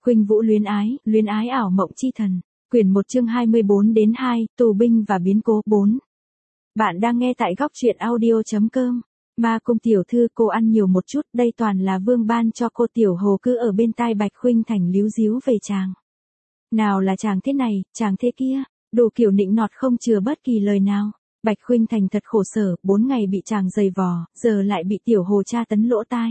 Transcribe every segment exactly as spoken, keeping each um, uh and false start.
Khuynh Vũ luyến ái, luyến ái ảo mộng chi thần. Quyển một chương hai mươi bốn đến hai, tù binh và biến cố bốn. Bạn đang nghe tại góc truyện audio.com. Ma Cung tiểu thư, cô ăn nhiều một chút, đây toàn là vương ban cho cô. Tiểu Hồ cứ ở bên tai Bạch Khuynh Thành líu díu về chàng. Nào là chàng thế này, chàng thế kia, đủ kiểu nịnh nọt không chừa bất kỳ lời nào. Bạch Khuynh Thành thật khổ sở, bốn ngày bị chàng giày vò, giờ lại bị Tiểu Hồ tra tấn lỗ tai.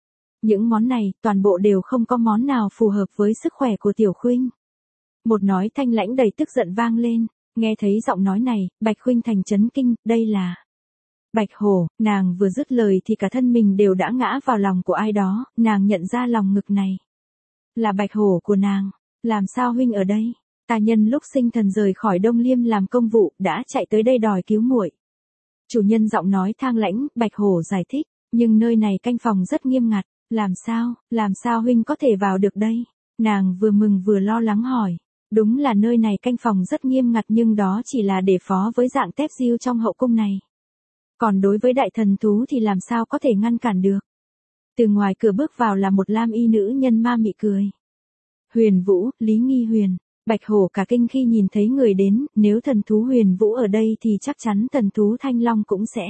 Những món này, toàn bộ đều không có món nào phù hợp với sức khỏe của Tiểu Khuynh. Một nói thanh lãnh đầy tức giận vang lên, nghe thấy giọng nói này, Bạch Khuynh Thành chấn kinh, đây là Bạch Hổ. Nàng vừa dứt lời thì cả thân mình đều đã ngã vào lòng của ai đó, nàng nhận ra lòng ngực này là Bạch Hổ của nàng. Làm sao huynh ở đây? Ta nhân lúc sinh thần rời khỏi Đông Liêm làm công vụ, đã chạy tới đây đòi cứu muội. Chủ nhân giọng nói thang lãnh, Bạch Hổ giải thích, nhưng nơi này canh phòng rất nghiêm ngặt, làm sao, làm sao huynh có thể vào được đây? Nàng vừa mừng vừa lo lắng hỏi. Đúng là nơi này canh phòng rất nghiêm ngặt, nhưng đó chỉ là để phó với dạng tép diêu trong hậu cung này. Còn đối với đại thần thú thì làm sao có thể ngăn cản được? Từ ngoài cửa bước vào là một lam y nữ nhân ma mị cười. Huyền Vũ, Lý Nghi Huyền. Bạch Hổ cả kinh khi nhìn thấy người đến, nếu thần thú Huyền Vũ ở đây thì chắc chắn thần thú Thanh Long cũng sẽ.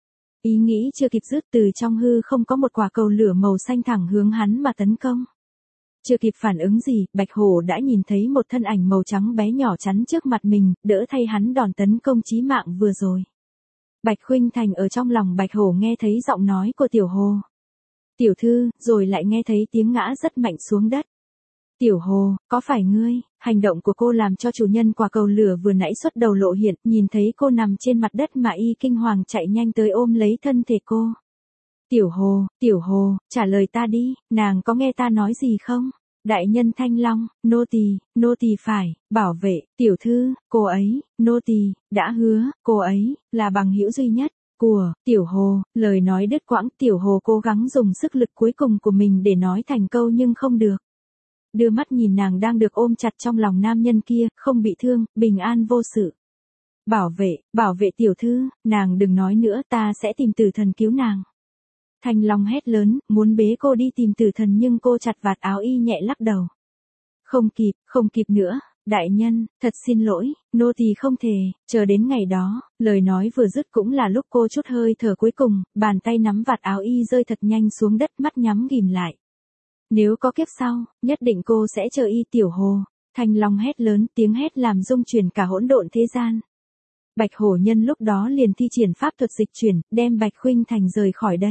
Ý nghĩ chưa kịp dứt, từ trong hư không có một quả cầu lửa màu xanh thẳng hướng hắn mà tấn công. Chưa kịp phản ứng gì, Bạch Hổ đã nhìn thấy một thân ảnh màu trắng bé nhỏ chắn trước mặt mình, đỡ thay hắn đòn tấn công chí mạng vừa rồi. Bạch Khuynh Thành ở trong lòng Bạch Hổ nghe thấy giọng nói của Tiểu Hồ. Tiểu thư, rồi lại nghe thấy tiếng ngã rất mạnh xuống đất. Tiểu Hồ, có phải ngươi? Hành động của cô làm cho chủ nhân quả cầu lửa vừa nãy xuất đầu lộ hiện, nhìn thấy cô nằm trên mặt đất mà y kinh hoàng chạy nhanh tới ôm lấy thân thể cô. Tiểu Hồ, Tiểu Hồ, trả lời ta đi, nàng có nghe ta nói gì không? Đại nhân Thanh Long, nô tỳ, nô tỳ phải bảo vệ tiểu thư, cô ấy, nô tỳ đã hứa, cô ấy là bằng hữu duy nhất của Tiểu Hồ. Lời nói đứt quãng, Tiểu Hồ cố gắng dùng sức lực cuối cùng của mình để nói thành câu nhưng không được. Đưa mắt nhìn nàng đang được ôm chặt trong lòng nam nhân kia, không bị thương, bình an vô sự. Bảo vệ, bảo vệ tiểu thư, nàng đừng nói nữa, ta sẽ tìm Tử Thần cứu nàng. Thanh Long hét lớn, muốn bế cô đi tìm Tử Thần nhưng cô chặt vạt áo y nhẹ lắc đầu. Không kịp, không kịp nữa, đại nhân, thật xin lỗi, nô tỳ không thể, chờ đến ngày đó. Lời nói vừa dứt cũng là lúc cô chút hơi thở cuối cùng, bàn tay nắm vạt áo y rơi thật nhanh xuống đất, mắt nhắm ghìm lại. Nếu có kiếp sau, nhất định cô sẽ chờ y. Tiểu Hồ. Thanh Long hét lớn, tiếng hét làm rung chuyển cả hỗn độn thế gian. Bạch Hổ nhân lúc đó liền thi triển pháp thuật dịch chuyển, đem Bạch Khuynh Thành rời khỏi đây.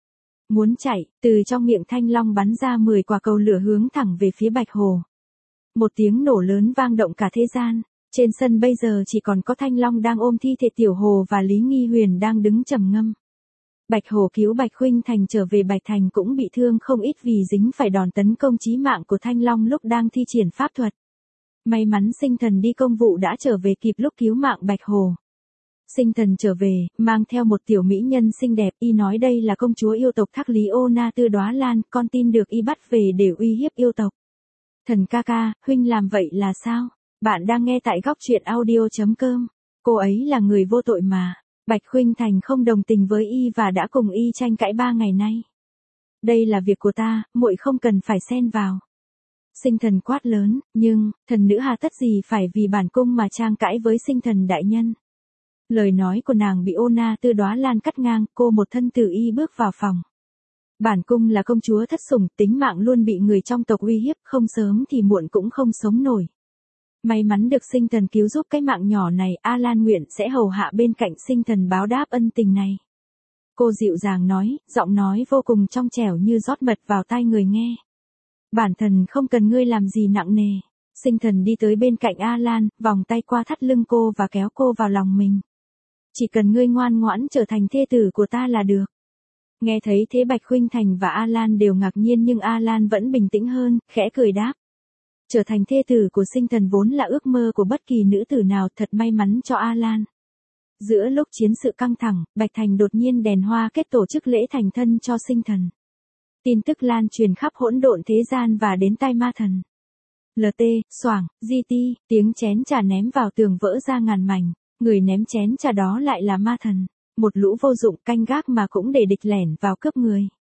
Muốn chạy, từ trong miệng Thanh Long bắn ra mười quả cầu lửa hướng thẳng về phía Bạch Hổ. Một tiếng nổ lớn vang động cả thế gian. Trên sân bây giờ chỉ còn có Thanh Long đang ôm thi thể Tiểu Hồ và Lý Nghi Huyền đang đứng trầm ngâm. Bạch Hổ cứu Bạch Khuynh Thành trở về, Bạch Thành cũng bị thương không ít vì dính phải đòn tấn công chí mạng của Thanh Long lúc đang thi triển pháp thuật. May mắn Sinh Thần đi công vụ đã trở về kịp lúc cứu mạng Bạch Hổ. Sinh Thần trở về, mang theo một tiểu mỹ nhân xinh đẹp, y nói đây là công chúa yêu tộc Thác Lý Ô Na Tư Đóa Lan, con tin được y bắt về để uy hiếp yêu tộc. Thần ca ca, huynh làm vậy là sao? Bạn đang nghe tại góc truyện audio.com. Cô ấy là người vô tội mà. Bạch Khuynh Thành không đồng tình với y và đã cùng y tranh cãi ba ngày nay. Đây là việc của ta, muội không cần phải xen vào. Sinh Thần quát lớn, nhưng, thần nữ hà tất gì phải vì bản cung mà tranh cãi với Sinh Thần đại nhân. Lời nói của nàng bị Ô Na Tư Đóa Lan cắt ngang, cô một thân tử y bước vào phòng. Bản cung là công chúa thất sủng, tính mạng luôn bị người trong tộc uy hiếp, không sớm thì muộn cũng không sống nổi. May mắn được Sinh Thần cứu giúp cái mạng nhỏ này, A Lan nguyện sẽ hầu hạ bên cạnh Sinh Thần báo đáp ân tình này. Cô dịu dàng nói, giọng nói vô cùng trong trẻo như rót mật vào tai người nghe. Bản thần không cần ngươi làm gì nặng nề. Sinh Thần đi tới bên cạnh A Lan, vòng tay qua thắt lưng cô và kéo cô vào lòng mình. Chỉ cần ngươi ngoan ngoãn trở thành thê tử của ta là được. Nghe thấy thế Bạch Khuynh Thành và A Lan đều ngạc nhiên nhưng A Lan vẫn bình tĩnh hơn, khẽ cười đáp. Trở thành thê tử của Sinh Thần vốn là ước mơ của bất kỳ nữ tử nào, thật may mắn cho A Lan. Giữa lúc chiến sự căng thẳng, Bạch Thành đột nhiên đèn hoa kết tổ chức lễ thành thân cho Sinh Thần. Tin tức lan truyền khắp hỗn độn thế gian và đến tai ma thần. lờ tê, xoảng, gi ti, tiếng chén trà ném vào tường vỡ ra ngàn mảnh, người ném chén trà đó lại là ma thần. Một lũ vô dụng canh gác mà cũng để địch lẻn vào cướp người.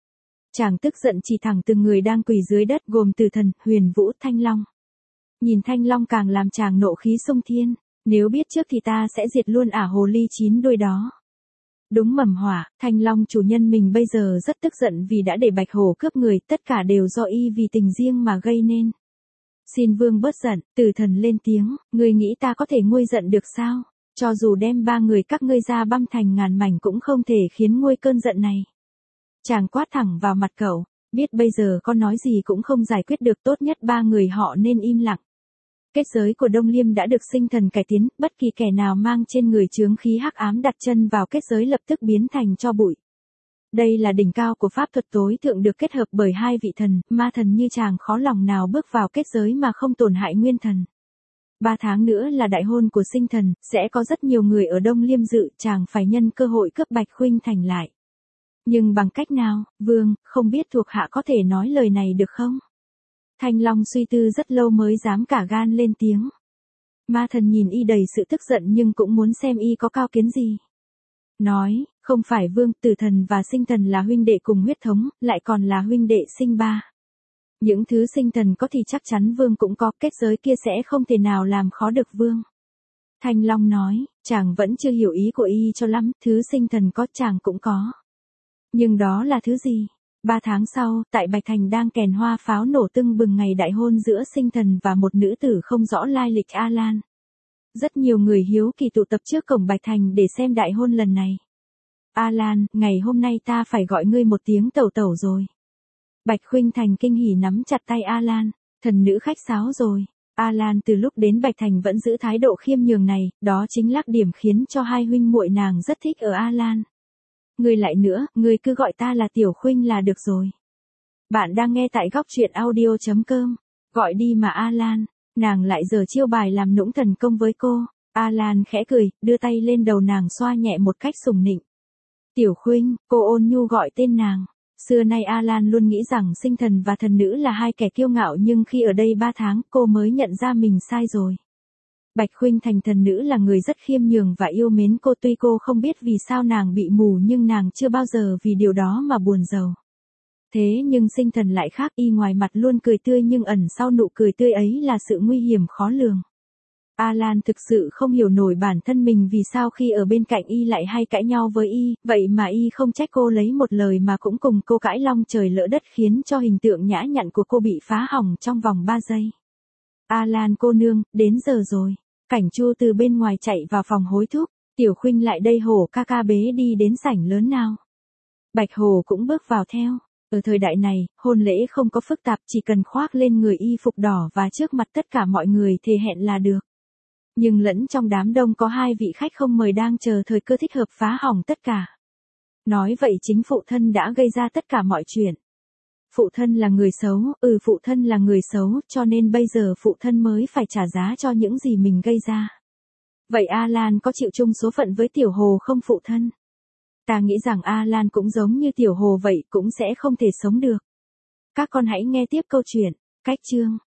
Chàng tức giận chỉ thẳng từng người đang quỳ dưới đất gồm Tử Thần, Huyền Vũ, Thanh Long. Nhìn Thanh Long càng làm chàng nộ khí xông thiên, nếu biết trước thì ta sẽ diệt luôn ả hồ ly chín đuôi đó. Đúng mầm hỏa, Thanh Long chủ nhân mình bây giờ rất tức giận vì đã để Bạch Hổ cướp người, tất cả đều do y vì tình riêng mà gây nên. Xin vương bớt giận, Tử Thần lên tiếng, ngươi nghĩ ta có thể nguôi giận được sao? Cho dù đem ba người các ngươi ra băm thành ngàn mảnh cũng không thể khiến nguôi cơn giận này. Chàng quát thẳng vào mặt cậu, biết bây giờ con nói gì cũng không giải quyết được, tốt nhất ba người họ nên im lặng. Kết giới của Đông Liêm đã được sinh thần cải tiến, bất kỳ kẻ nào mang trên người chướng khí hắc ám đặt chân vào kết giới lập tức biến thành tro bụi. Đây là đỉnh cao của pháp thuật tối thượng được kết hợp bởi hai vị thần, ma thần như chàng khó lòng nào bước vào kết giới mà không tổn hại nguyên thần. Ba tháng nữa là đại hôn của sinh thần, sẽ có rất nhiều người ở Đông Liêm dự, chàng phải nhân cơ hội cướp Bạch Khuynh Thành lại. Nhưng bằng cách nào, vương, không biết thuộc hạ có thể nói lời này được không? Thanh Long suy tư rất lâu mới dám cả gan lên tiếng. Ma thần nhìn y đầy sự tức giận nhưng cũng muốn xem y có cao kiến gì. Nói, không phải vương, Tử Thần và sinh thần là huynh đệ cùng huyết thống, lại còn là huynh đệ sinh ba. Những thứ sinh thần có thì chắc chắn vương cũng có, kết giới kia sẽ không thể nào làm khó được vương. Thanh Long nói, chàng vẫn chưa hiểu ý của y cho lắm, thứ sinh thần có chàng cũng có. Nhưng đó là thứ gì? Ba tháng sau, tại Bạch Thành đang kèn hoa pháo nổ tưng bừng ngày đại hôn giữa sinh thần và một nữ tử không rõ lai lịch Alan. Rất nhiều người hiếu kỳ tụ tập trước cổng Bạch Thành để xem đại hôn lần này. Alan, ngày hôm nay ta phải gọi ngươi một tiếng tẩu tẩu rồi. Bạch Khuynh Thành kinh hỉ nắm chặt tay Alan, thần nữ khách sáo rồi. Alan từ lúc đến Bạch Thành vẫn giữ thái độ khiêm nhường này, đó chính là điểm khiến cho hai huynh muội nàng rất thích ở Alan. Ngươi lại nữa, ngươi cứ gọi ta là Tiểu Khuynh là được rồi. Bạn đang nghe tại góc truyện audio chấm com. Gọi đi mà Alan, nàng lại giở chiêu bài làm nũng thần công với cô. Alan khẽ cười, đưa tay lên đầu nàng xoa nhẹ một cách sủng nịnh. Tiểu Khuynh, cô ôn nhu gọi tên nàng. Xưa nay Alan luôn nghĩ rằng sinh thần và thần nữ là hai kẻ kiêu ngạo nhưng khi ở đây ba tháng cô mới nhận ra mình sai rồi. Bạch Khuynh Thành thần nữ là người rất khiêm nhường và yêu mến cô, tuy cô không biết vì sao nàng bị mù nhưng nàng chưa bao giờ vì điều đó mà buồn rầu. Thế nhưng sinh thần lại khác, y ngoài mặt luôn cười tươi nhưng ẩn sau nụ cười tươi ấy là sự nguy hiểm khó lường. Alan thực sự không hiểu nổi bản thân mình vì sao khi ở bên cạnh y lại hay cãi nhau với y, vậy mà y không trách cô lấy một lời mà cũng cùng cô cãi long trời lỡ đất khiến cho hình tượng nhã nhặn của cô bị phá hỏng trong vòng ba giây. Alan cô nương, đến giờ rồi. Cảnh Chu từ bên ngoài chạy vào phòng hối thúc, Tiểu Khuynh lại đây, Hổ ca ca bế đi đến sảnh lớn nào. Bạch Hổ cũng bước vào theo. Ở thời đại này, hôn lễ không có phức tạp, chỉ cần khoác lên người y phục đỏ và trước mặt tất cả mọi người thề hẹn là được. Nhưng lẫn trong đám đông có hai vị khách không mời đang chờ thời cơ thích hợp phá hỏng tất cả. Nói vậy chính phụ thân đã gây ra tất cả mọi chuyện. Phụ thân là người xấu, ừ phụ thân là người xấu, cho nên bây giờ phụ thân mới phải trả giá cho những gì mình gây ra. Vậy Alan có chịu chung số phận với Tiểu Hồ không phụ thân? Ta nghĩ rằng Alan cũng giống như Tiểu Hồ vậy, cũng sẽ không thể sống được. Các con hãy nghe tiếp câu chuyện. Cách chương.